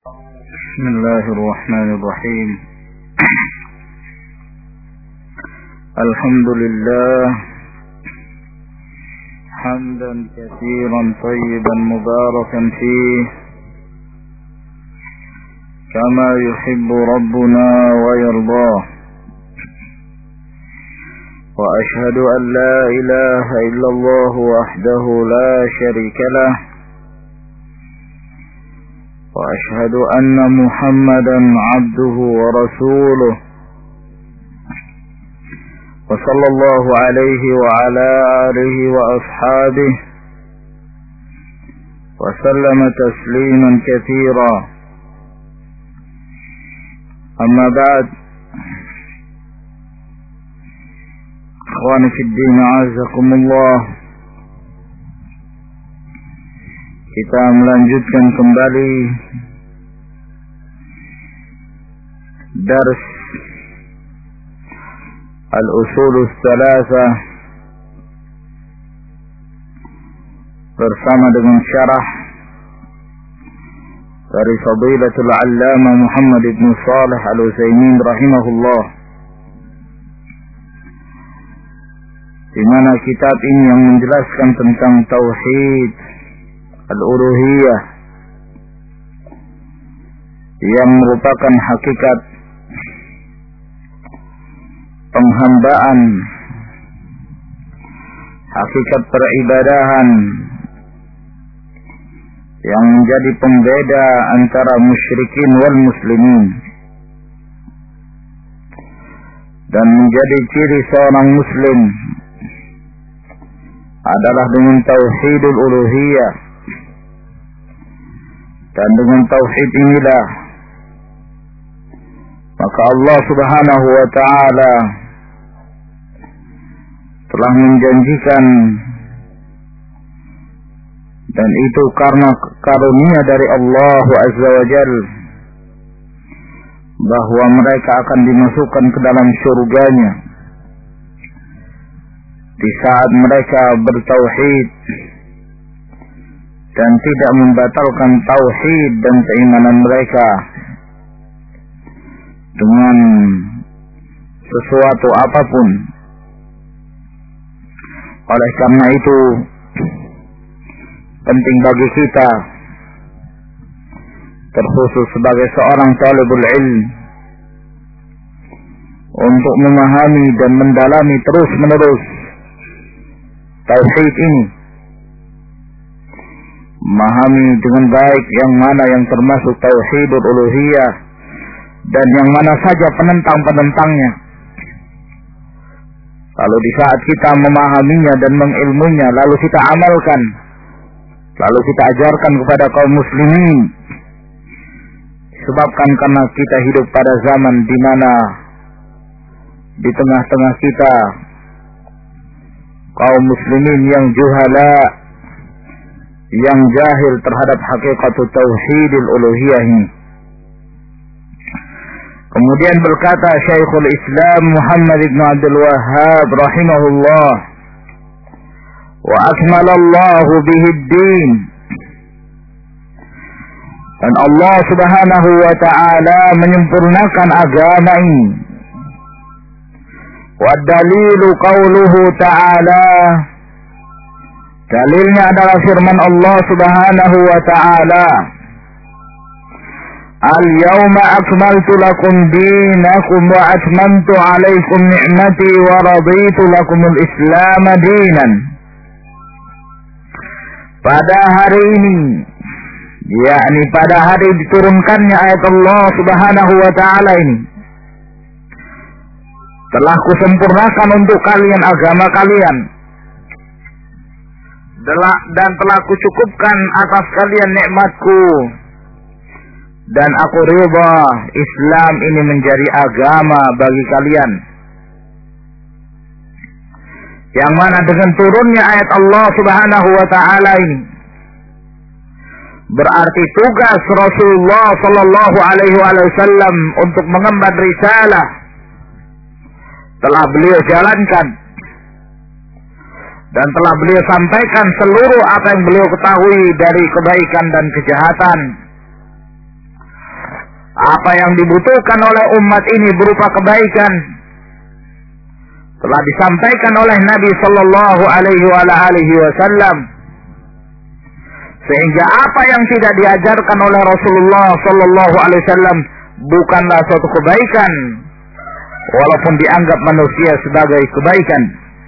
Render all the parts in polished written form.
بسم الله الرحمن الرحيم. الحمد لله حمدا كثيرا طيبا مباركا فيه كما يحب ربنا ويرضاه، وأشهد أن لا إله إلا الله وحده لا شريك له، وأشهد أن محمدا عبده ورسوله، وصلى الله عليه وعلى آله وأصحابه وسلم تسليما كثيرا. أما بعد، إخواني في الدين أعزكم الله، kita melanjutkan kembali dars Al-Usul Ats-Tsalatsah bersama dengan syarah dari Fadilatul Allamah Muhammad ibn Shalih Al-Utsaimin rahimahullah, di mana kitab ini yang menjelaskan tentang tauhid al-uluhiyah yang merupakan hakikat penghambaan, hakikat peribadahan yang menjadi pembeda antara musyrikin wal muslimin, dan menjadi ciri seorang muslim adalah dengan tauhidul uluhiyah. Dan dengan tauhid inilah maka Allah Subhanahu wa ta'ala telah menjanjikan, dan itu karena karunia dari Allah Azza wa Jalla, bahwa mereka akan dimasukkan ke dalam surganya di saat mereka bertauhid dan tidak membatalkan tauhid dan keimanan mereka dengan sesuatu apapun. Oleh karena itu, penting bagi kita, terkhusus sebagai seorang talibul ilm, untuk memahami dan mendalami terus-menerus tauhid ini, memahami dengan baik yang mana yang termasuk tauhidul uluhiyah dan yang mana saja penentang-penentangnya. Lalu di saat kita memahaminya dan mengilmunya, lalu kita amalkan, lalu kita ajarkan kepada kaum muslimin. Disebabkan karena kita hidup pada zaman di mana di tengah-tengah kita kaum muslimin yang juhala, yang jahil terhadap hakikat tauhidul uluhiyah ini. Kemudian berkata Syekhul Islam Muhammad ibn Abdul Wahhab rahimahullah, wa akmalallahu bihi ad-din, dan Allah Subhanahu wa ta'ala menyempurnakan agama ini. Wa dalilu qauluhu ta'ala, dalilnya adalah firman Allah Subhanahu wa ta'ala, al-yawma akmaltu lakum dinakum wa atmamtu alaikum ni'mati wa raditu lakumul islam dinan. Pada hari ini, yakni pada hari diturunkannya ayat Allah Subhanahu wa ta'ala ini, telah kusempurnakan untuk kalian agama kalian, dan telah kucukupkan atas kalian nikmatku, dan aku ridha Islam ini menjadi agama bagi kalian. Yang mana dengan turunnya ayat Allah Subhanahu wa ta'ala ini, berarti tugas Rasulullah sallallahu alaihi wasallam untuk mengemban risalah telah beliau jalankan, dan telah beliau sampaikan seluruh apa yang beliau ketahui dari kebaikan dan kejahatan. Apa yang dibutuhkan oleh umat ini berupa kebaikan telah disampaikan oleh Nabi sallallahu alaihi wasallam. Sehingga apa yang tidak diajarkan oleh Rasulullah sallallahu alaihi wasallam bukanlah suatu kebaikan, walaupun dianggap manusia sebagai kebaikan.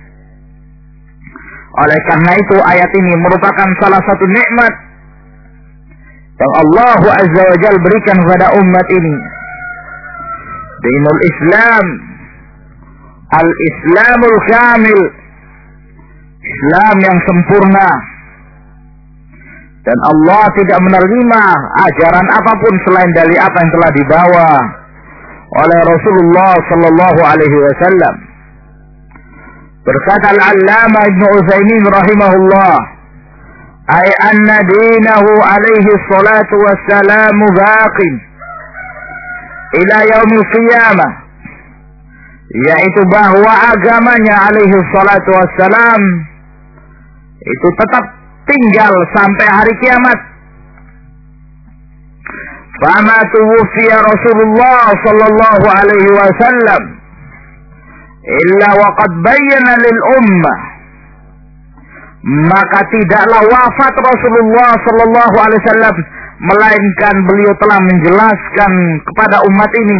Oleh karena itu ayat ini merupakan salah satu nikmat yang Allah Azza wa Jalla berikan kepada umat ini. Dinul Islam, al-Islamul Kamil, Islam yang sempurna. Dan Allah tidak menerima ajaran apapun selain dari apa yang telah dibawa oleh Rasulullah sallallahu alaihi wasallam. Berkata Al-Allamah Ibn Utsaimin rahimahullah, ay anna dinahu alaihi salatu wassalam baqin ila yaumil qiyamah, yaitu bahwa agamanya alaihi salatu wassalam itu tetap tinggal sampai hari kiamat. Fama tuwfiya Rasulullah sallallahu alaihi wasallam illa waqad bayyana lil ummah, maka tidaklah wafat Rasulullah sallallahu alaihi wasallam melainkan beliau telah menjelaskan kepada umat ini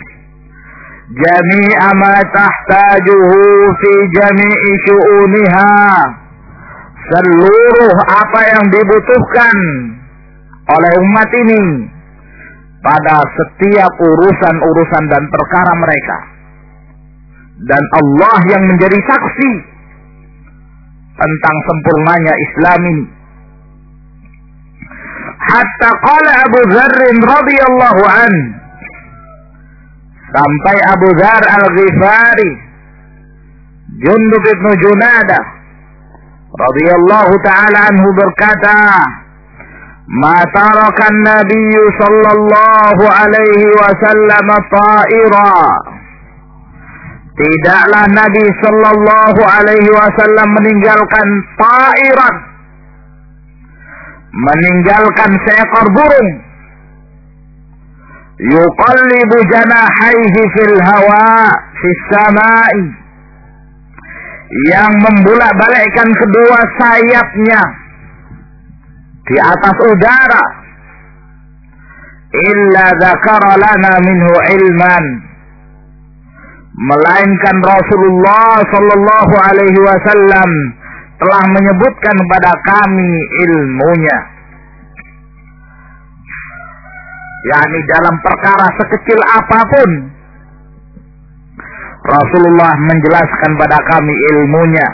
jami'a ma tahtajuhu fi jami'i syu'uniha, seluruh apa yang dibutuhkan oleh umat ini pada setiap urusan-urusan dan perkara mereka. Dan Allah yang menjadi saksi tentang sempurnanya Islam ini. Hatta qala Abu Dzar radhiyallahu an, sampai Abu Dzar Al-Ghifari, Jundub bin Junadah radhiyallahu ta'ala anhu berkata, ma tarakan Nabi sallallahu alaihi wasallam ta'ira, tidaklah Nabi sallallahu alaihi wasallam meninggalkan ta'iran, meninggalkan seekor burung, yuqallibu janahaihi fil hawa fis samai, yang membulak-balikkan kedua sayapnya di atas udara, illa dzakara lana minhu ilman, melainkan Rasulullah sallallahu alaihi wasallam telah menyebutkan kepada kami ilmunya. yakni dalam perkara sekecil apapun Rasulullah menjelaskan pada kami ilmunya.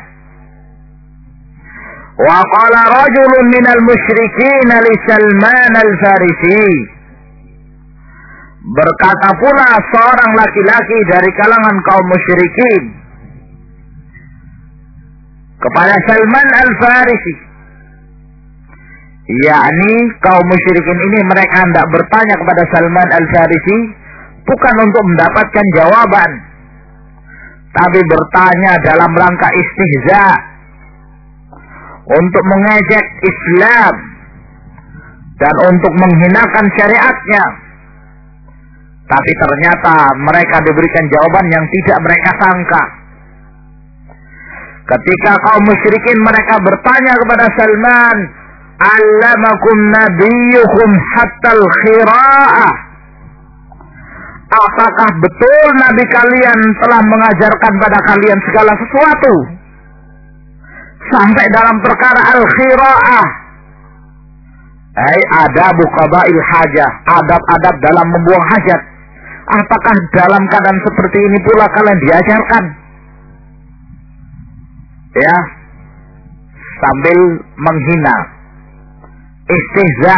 Wa qala rajulun minal musyrikin li Salman al-Farisi, berkata pula seorang laki-laki dari kalangan kaum musyrikin kepada Salman al-Farisi, yakni kaum musyrikin ini mereka hendak bertanya kepada Salman al-Farisi bukan untuk mendapatkan jawaban, tapi bertanya dalam rangka istihza, untuk mengejek Islam dan untuk menghinakan syariatnya. Tapi ternyata mereka diberikan jawaban yang tidak mereka sangka. Ketika kaum musyrikin mereka bertanya kepada Salman, "Allamakum nabiyyukum hatta al-khira'ah?" Apakah betul Nabi kalian telah mengajarkan pada kalian segala sesuatu? Sampai dalam perkara al-khira'ah. Adabu qada'il hajah, adab-adab dalam membuang hajat. Apakah dalam keadaan seperti ini pula kalian diajarkan? Ya, sambil menghina, istihza.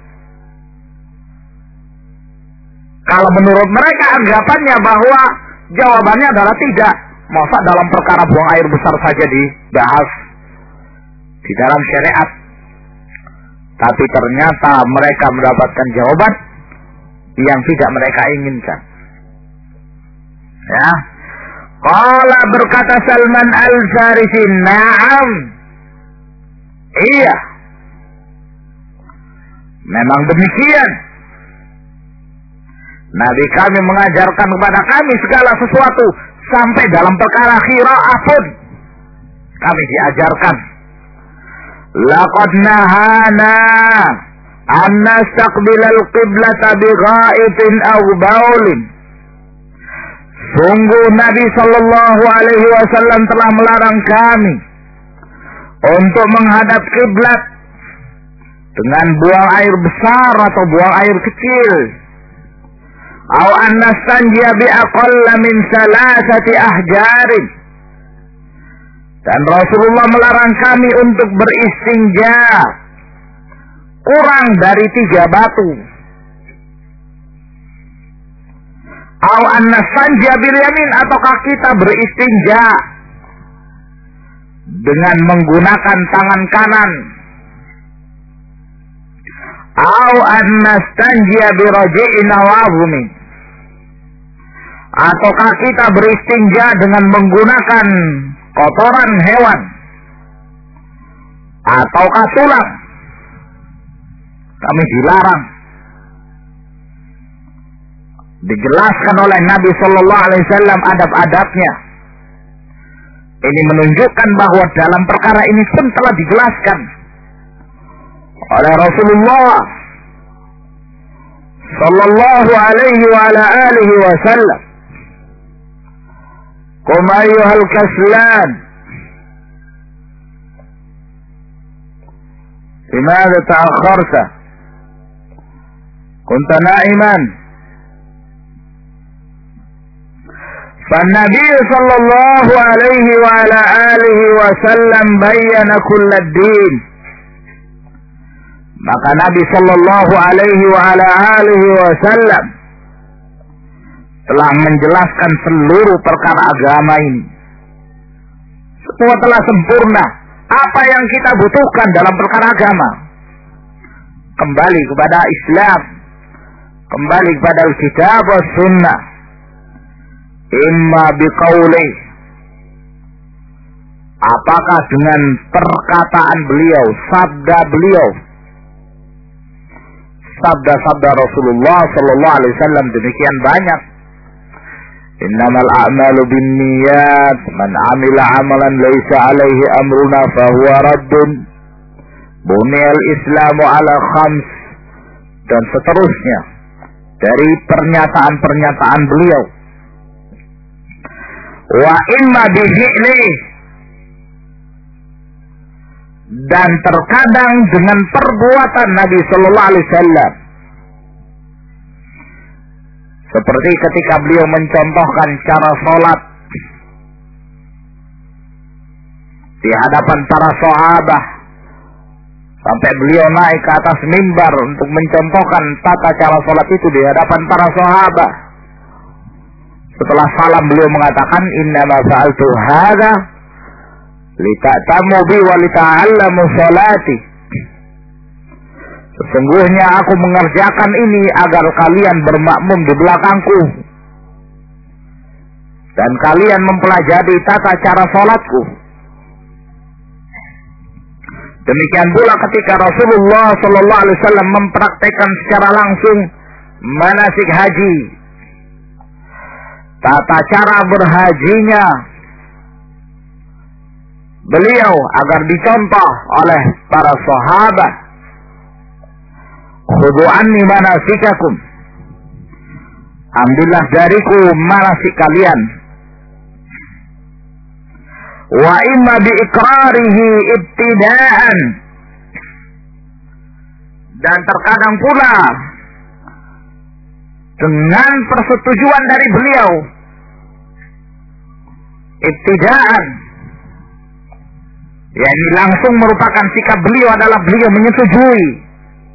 Kalau menurut mereka anggapannya bahwa jawabannya adalah tidak. Masa dalam perkara buang air besar saja dibahas di dalam syariat. Tapi ternyata mereka mendapatkan jawaban yang tidak mereka inginkan. Ya. Qala, berkata Salman al-Farisi, "Na'am." Iya. Memang demikian. Nabi kami mengajarkan kepada kami segala sesuatu, sampai dalam perkara qiraah pun kami diajarkan. Laqad nahana an nastaqbilal qiblata bi gha'itin aw baulin. Sungguh Nabi sallallahu alaihi wasallam telah melarang kami untuk menghadap kiblat dengan buang air besar atau buang air kecil. Aw an nastanjiya bi aqalla min salasati ahjarin. Dan Rasulullah melarang kami untuk beristinja kurang dari 3 batu. Aw an nastanjiya bil yamin, ataukah kita beristinja dengan menggunakan tangan kanan. Aw an nastanjiya bi raji'in aw azmin, ataukah kita beristinja dengan menggunakan kotoran hewan ataukah tulang. Kami dilarang. Dijelaskan oleh Nabi sallallahu alaihi wasallam adab-adabnya. Ini menunjukkan bahwa dalam perkara ini pun telah dijelaskan oleh Rasulullah sallallahu alaihi wa ala alihi wasallam. Qum ayyuhal kaslan, limadha ta'akharta? Kunta na'iman. فالنبي صلى الله عليه وعلى آله وسلم بين كل الدين. Maka Nabi sallallahu alaihi wa ala alihi wasallam telah menjelaskan seluruh perkara agama ini. Semua telah sempurna. Apa yang kita butuhkan dalam perkara agama? Kembali kepada Islam, kembali kepada Al-Kitab was Sunnah. Imma biqauli, apakah dengan perkataan beliau, sabda beliau, sabda-sabda Rasulullah sallallahu alaihi wasallam demikian banyak. Innamal a'malu binniyat, man 'amila 'amalan laisa 'alaihi amruna fahuwa raddun. Buniyal Islamu 'ala khams, dan seterusnya dari pernyataan-pernyataan beliau. Wa imma bifi'li, dan terkadang dengan perbuatan Nabi sallallahu alaihi wasallam. Seperti ketika beliau mencontohkan cara sholat di hadapan para sahabat, sampai beliau naik ke atas mimbar untuk mencontohkan tata cara sholat itu di hadapan para sahabat. Setelah salam beliau mengatakan, innama fa'altu hadza lita'tamu bi wa lita'allamu sholati. Sesungguhnya aku mengerjakan ini agar kalian bermakmum di belakangku dan kalian mempelajari tata cara sholatku. Demikian pula ketika Rasulullah sallallahu alaihi wasallam mempraktekkan secara langsung manasik haji, tata cara berhajinya beliau agar dicontoh oleh para sahabat. Khudhu anni manasikakum, ambillah dariku manasik kalian. Wa imma bi iqrarihi ibtida'an, dan terkadang pula dengan persetujuan dari beliau, ibtida'an, yakni langsung merupakan sikap beliau adalah beliau menyetujui.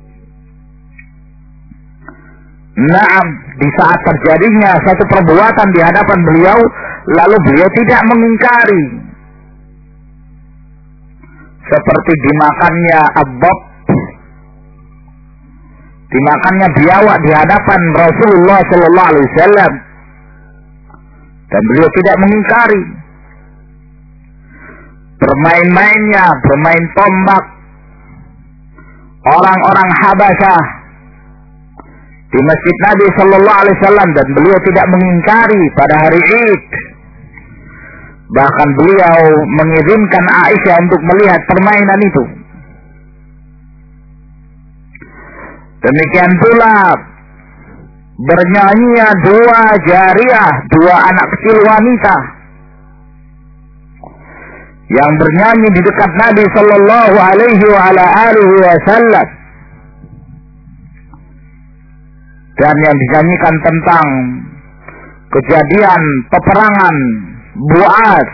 Naam, di saat terjadinya satu perbuatan di hadapan beliau, lalu beliau tidak mengingkari. Seperti dimakannya abbab, dimakannya biawak di hadapan Rasulullah sallallahu alaihi wasallam, dan beliau tidak mengingkari. Bermain-mainnya, bermain tombak orang-orang Habasyah di masjid Nabi Sallallahu Alaihi Wasallam, dan beliau tidak mengingkari pada hari Id. Bahkan beliau mengirimkan Aisyah untuk melihat permainan itu. Demikian pula bernyanyinya dua jariyah, dua anak kecil wanita yang bernyanyi di dekat Nabi Sallallahu Alaihi Wasallam, dan yang dinyanyikan tentang kejadian peperangan Bu'ats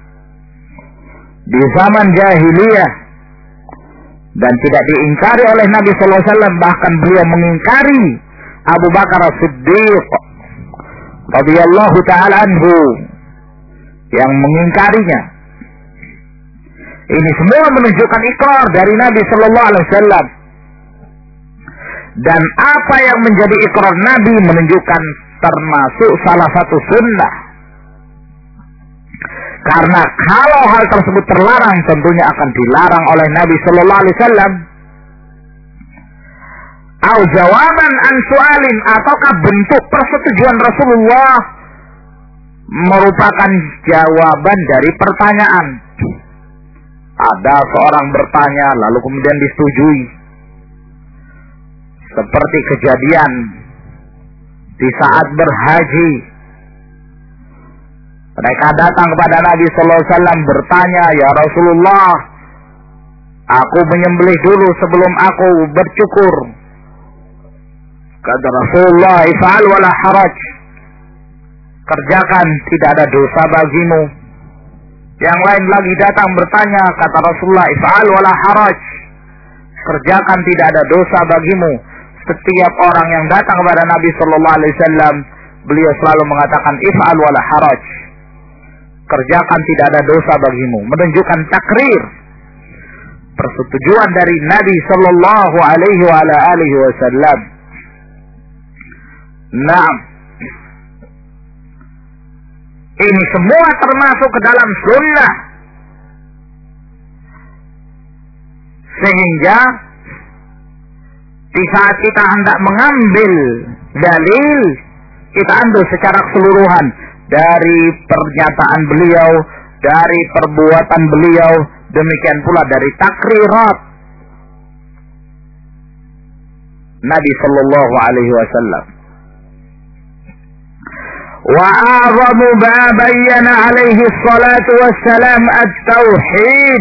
di zaman jahiliyah, dan tidak diingkari oleh Nabi Sallallahu Alaihi Wasallam. Bahkan beliau mengingkari Abu Bakar As-Siddiq radhiyallahu ta'ala anhu yang mengingkarinya. Ini semua menunjukkan ikrar dari Nabi Sallallahu Alaihi Wasallam. Dan apa yang menjadi ikrar Nabi menunjukkan termasuk salah satu sunnah. Karena kalau hal tersebut terlarang, tentunya akan dilarang oleh Nabi Sallallahu Alaihi Wasallam. Au jawaban an su'alin, ataukah bentuk persetujuan Rasulullah merupakan jawaban dari pertanyaan. Ada seorang bertanya lalu kemudian disetujui. Seperti kejadian di saat berhaji. Mereka datang kepada Nabi Sallallahu Alaihi Wasallam bertanya, "Ya Rasulullah, aku menyembelih dulu sebelum aku bercukur." Kata Rasulullah, "If'al wala haraj." Kerjakan, tidak ada dosa bagimu. Yang lain lagi datang bertanya, kata Rasulullah, "If'al wala haraj." Kerjakan, tidak ada dosa bagimu. Setiap orang yang datang kepada Nabi Sallallahu Alaihi Wasallam, beliau selalu mengatakan, "If'al wala haraj." Kerjakan, tidak ada dosa bagimu. Menunjukkan takrir, persetujuan dari Nabi Sallallahu Alaihi Wasallam. Nah, ini semua termasuk ke dalam sunnah. Sehingga di saat kita hendak mengambil dalil, kita ambil secara keseluruhan dari pernyataan beliau, dari perbuatan beliau, demikian pula dari takrirat Nabi Sallallahu Alaihi Wasallam. Wa a'zamu ma bayyana alaihi salatu wassalam at-tauhid.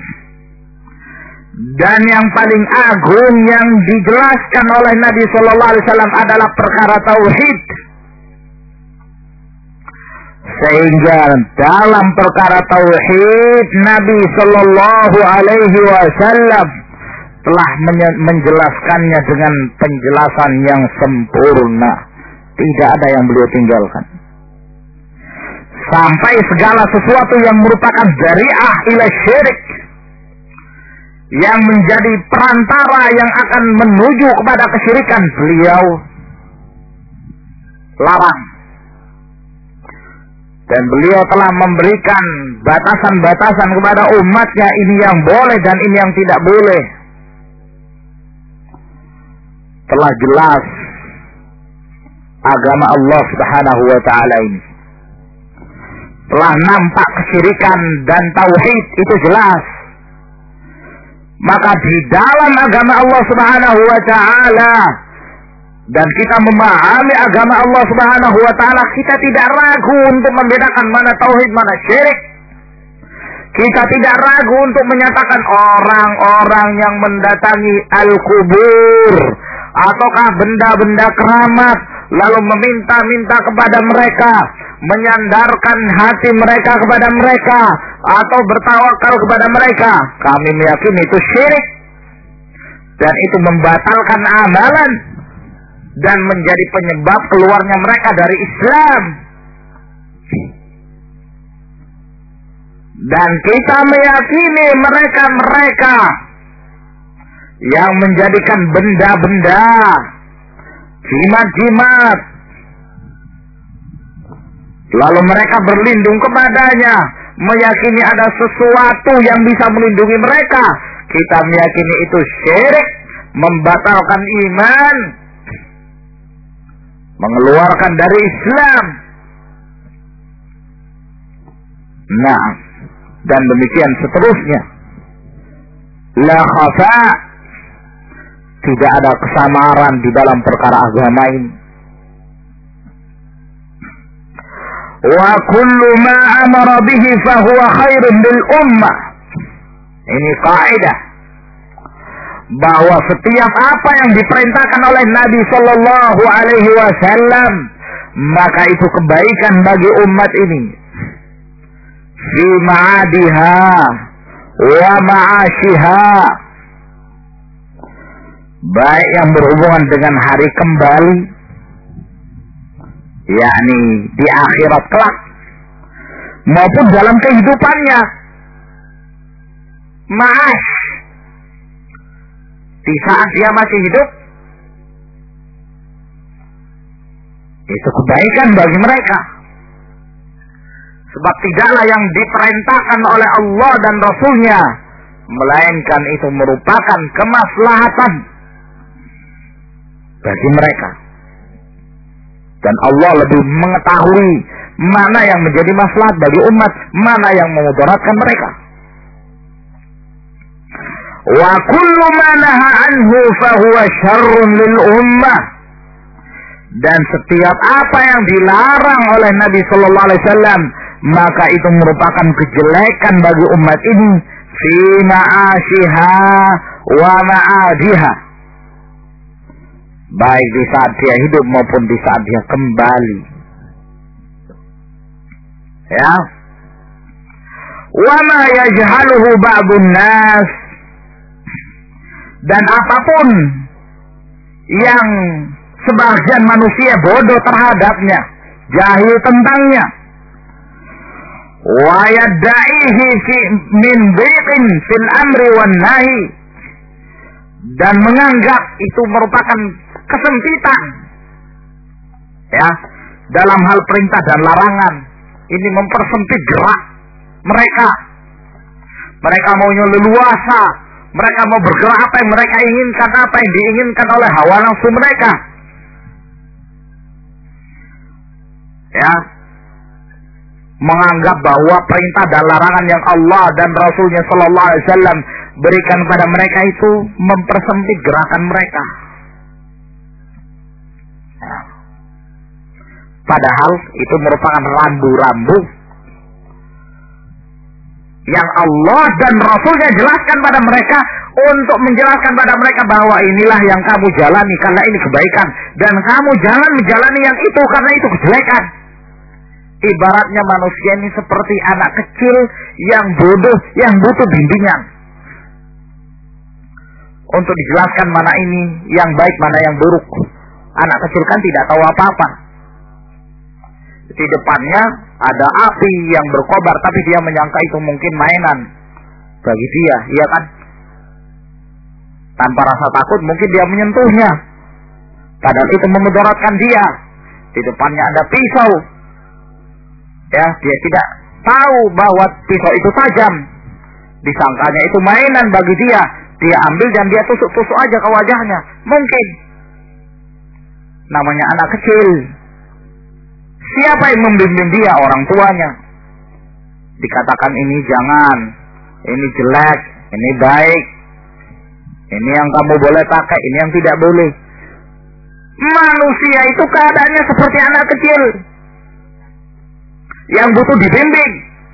Dan yang paling agung yang dijelaskan oleh Nabi Sallallahu Alaihi Wasallam adalah perkara tauhid. Sehingga dalam perkara tauhid Nabi Sallallahu Alaihi Wasallam telah menjelaskannya dengan penjelasan yang sempurna. Tidak ada yang beliau tinggalkan. Sampai segala sesuatu yang merupakan dzari'ah ila syirik, yang menjadi perantara yang akan menuju kepada kesyirikan, beliau larang. Dan beliau telah memberikan batasan-batasan kepada umatnya, ini yang boleh dan ini yang tidak boleh. Telah jelas agama Allah Subhanahu wa ta'ala ini. Telah nampak kesyirikan dan tauhid itu jelas. Maka di dalam agama Allah Subhanahu wa ta'ala, dan kita memahami agama Allah Subhanahu wa ta'ala, kita tidak ragu untuk membedakan mana tauhid, mana syirik. Kita tidak ragu untuk menyatakan orang-orang yang mendatangi al-kubur ataukah benda-benda keramat, lalu meminta-minta kepada mereka, menyandarkan hati mereka kepada mereka, atau bertawakal kepada mereka, kami meyakini itu syirik, dan itu membatalkan amalan dan menjadi penyebab keluarnya mereka dari Islam. Dan kita meyakini mereka yang menjadikan benda-benda, jimat-jimat, lalu mereka berlindung kepadanya, meyakini ada sesuatu yang bisa melindungi mereka, kita meyakini itu syirik, membatalkan iman. mengeluarkan dari Islam. Nah, dan demikian seterusnya. La khafa, tidak ada kesamaran di dalam perkara agama ini. Wa kullu ma amara bihi fahuwa khairun lil ummah. Ini kaidah bahwa setiap apa yang diperintahkan oleh Nabi Sallallahu Alaihi Wasallam maka itu kebaikan bagi umat ini. Fi ma'adiha wa ma'ashiha, baik yang berhubungan dengan hari kembali, yakni di akhirat kelak, maupun dalam kehidupannya. Ma'ash, di saat dia masih hidup, itu kebaikan bagi mereka. Sebab tidaklah yang diperintahkan oleh Allah dan Rasulnya, melainkan itu merupakan kemaslahatan bagi mereka. Dan Allah lebih mengetahui mana yang menjadi maslahat bagi umat, mana yang memudaratkan mereka. Wa kullu ma naha anhu fahuwa syarrun lil ummah. Dan setiap apa yang dilarang oleh Nabi sallallahu alaihi wasallam maka itu merupakan kejelekan bagi umat ini fi ma'ashiha wa ma'adiha, baik di saat dia hidup maupun di saat dia kembali. Ya. Wa ma yajhaluhu ba'dun nas, dan apapun yang sebagian manusia bodoh terhadapnya, jahil tentangnya, wa yadda'ihi min dhiqin fil amri wan nahi, dan menganggap itu merupakan kesempitan ya dalam hal perintah dan larangan. Ini mempersempit gerak mereka. Mereka maunya leluasa, mereka mau bergerak apa yang mereka inginkan, apa yang diinginkan oleh hawa nafsu mereka. Ya, menganggap bahwa perintah dan larangan yang Allah dan Rasulnya Sallallahu Alaihi Wasallam berikan pada mereka itu mempersempit gerakan mereka. Ya. Padahal itu merupakan rambu-rambu yang Allah dan Rasulnya jelaskan pada mereka untuk menjelaskan pada mereka bahwa inilah yang kamu jalani karena ini kebaikan, dan kamu jangan menjalani yang itu karena itu kejelekan. Ibaratnya manusia ini seperti anak kecil yang bodoh, yang butuh bimbingan untuk dijelaskan mana ini yang baik, mana yang buruk. Anak kecil kan tidak tahu apa-apa. Di depannya ada api yang berkobar, tapi dia menyangka itu mungkin mainan bagi dia, iya kan? Tanpa rasa takut mungkin dia menyentuhnya, padahal itu memudaratkan dia. Di depannya ada pisau, ya, dia tidak tahu bahwa pisau itu tajam, disangkanya itu mainan bagi dia. Dia ambil dan dia tusuk-tusuk aja ke wajahnya. Mungkin namanya anak kecil. Siapa yang membimbing dia? Orang tuanya. Dikatakan ini jangan, ini jelek, ini baik, ini yang kamu boleh pakai, ini yang tidak boleh. Manusia itu keadaannya seperti anak kecil yang butuh dibimbing.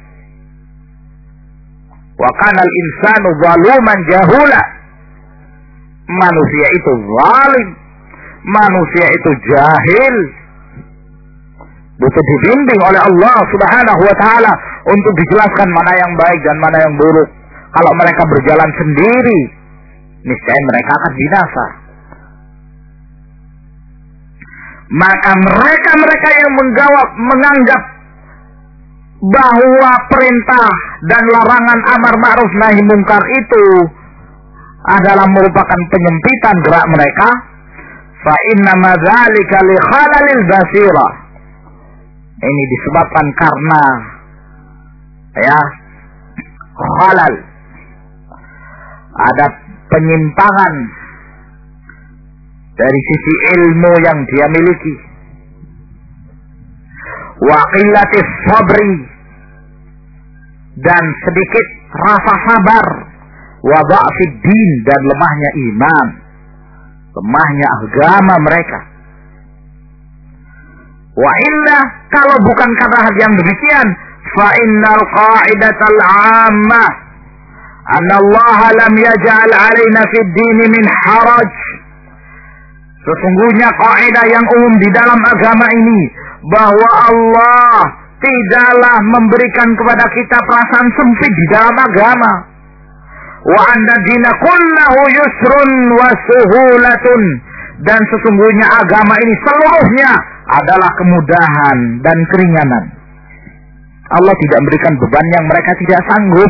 Wa kanal insanu zaluman jahula. Manusia itu zalim, manusia itu jahil, butuh dibimbing oleh Allah Subhanahu wa taala untuk dijelaskan mana yang baik dan mana yang buruk. Kalau mereka berjalan sendiri, niscaya mereka akan binasa. Maka mereka yang menganggap bahwa perintah dan larangan amar ma'ruf nahi mungkar itu adalah merupakan penyempitan gerak mereka, fa inna ma dzalika li khalalil basira. Ini disebabkan karena ya khalal, ada penyimpangan dari sisi ilmu yang dia miliki. wa qillatis sabri, dan sedikit rasa sabar, wa dha'fid din, dan lemahnya iman, lemahnya agama mereka. Wa illa, kalau bukan karena hal yang demikian, fa innal qa'idatal 'ammah anna Allah lam yaj'al 'alaina fid din min haraj. Sesungguhnya kaidah yang umum di dalam agama ini, bahwa Allah tidaklah memberikan kepada kita perasaan sempit di dalam agama. Wa anna dina kullahu yusrun wa suhulatun, dan sesungguhnya agama ini seluruhnya adalah kemudahan dan keringanan. Allah tidak memberikan beban yang mereka tidak sanggup.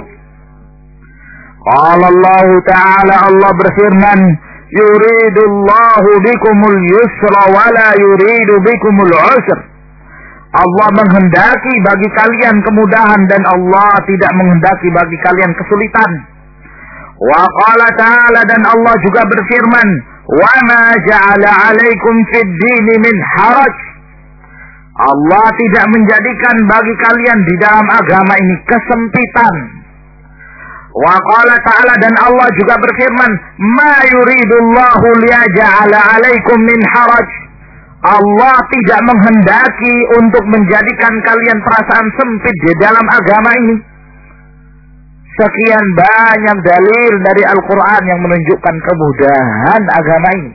Qala Allah Ta'ala, Allah berfirman, yuridullahu bikumul yusra wa la yuridu bikumul usra. Allah menghendaki bagi kalian kemudahan dan Allah tidak menghendaki bagi kalian kesulitan. Wa qala ta'ala, dan Allah juga berfirman, wa ma ja'ala 'alaikum fid dini min haraj. Allah tidak menjadikan bagi kalian di dalam agama ini kesempitan. Wa qala ta'ala, dan Allah juga berfirman, ma yuridullahu liyaj'ala 'alaikum min haraj. Allah tidak menghendaki untuk menjadikan kalian perasaan sempit di dalam agama ini. Sekian banyak dalil dari Al-Quran yang menunjukkan kemudahan agama ini.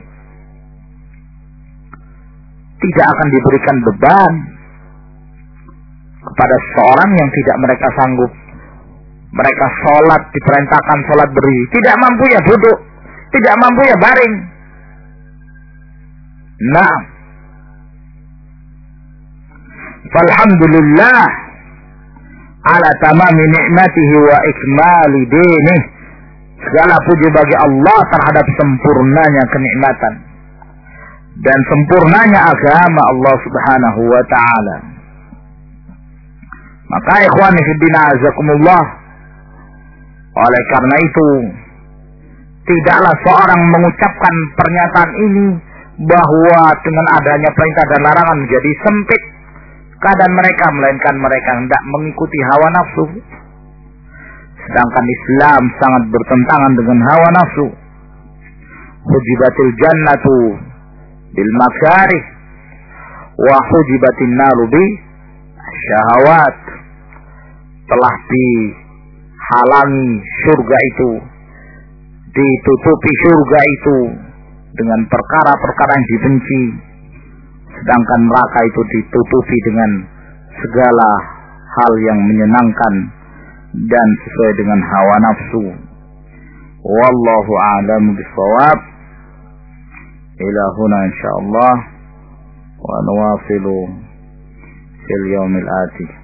Tidak akan diberikan beban kepada seorang yang tidak mereka sanggup. Mereka sholat, diperintahkan sholat berdiri, tidak mampu ya duduk, tidak mampu ya baring. Nah, alhamdulillah ala tamami ni'matihi wa ikmali dinih. Segala puji bagi Allah terhadap sempurnanya kenikmatan dan sempurnanya agama Allah Subhanahu wa ta'ala. Maka ikhwani fiddin azakumullah, oleh karena itu tidaklah seorang mengucapkan pernyataan ini bahwa dengan adanya perintah dan larangan menjadi sempit keadaan mereka, melainkan mereka hendak mengikuti hawa nafsu. Sedangkan Islam sangat bertentangan dengan hawa nafsu. Hujibatil jannatu bil makarih wa hujibatin naru bi syahawat. Telah dihalangi surga itu, ditutupi surga itu dengan perkara-perkara yang dibenci, sedangkan neraka itu ditutupi dengan segala hal yang menyenangkan dan sesuai dengan hawa nafsu. Wallahu a'lam bishawab. Ila huna insyaallah wa nawasilu fil yaumil ati.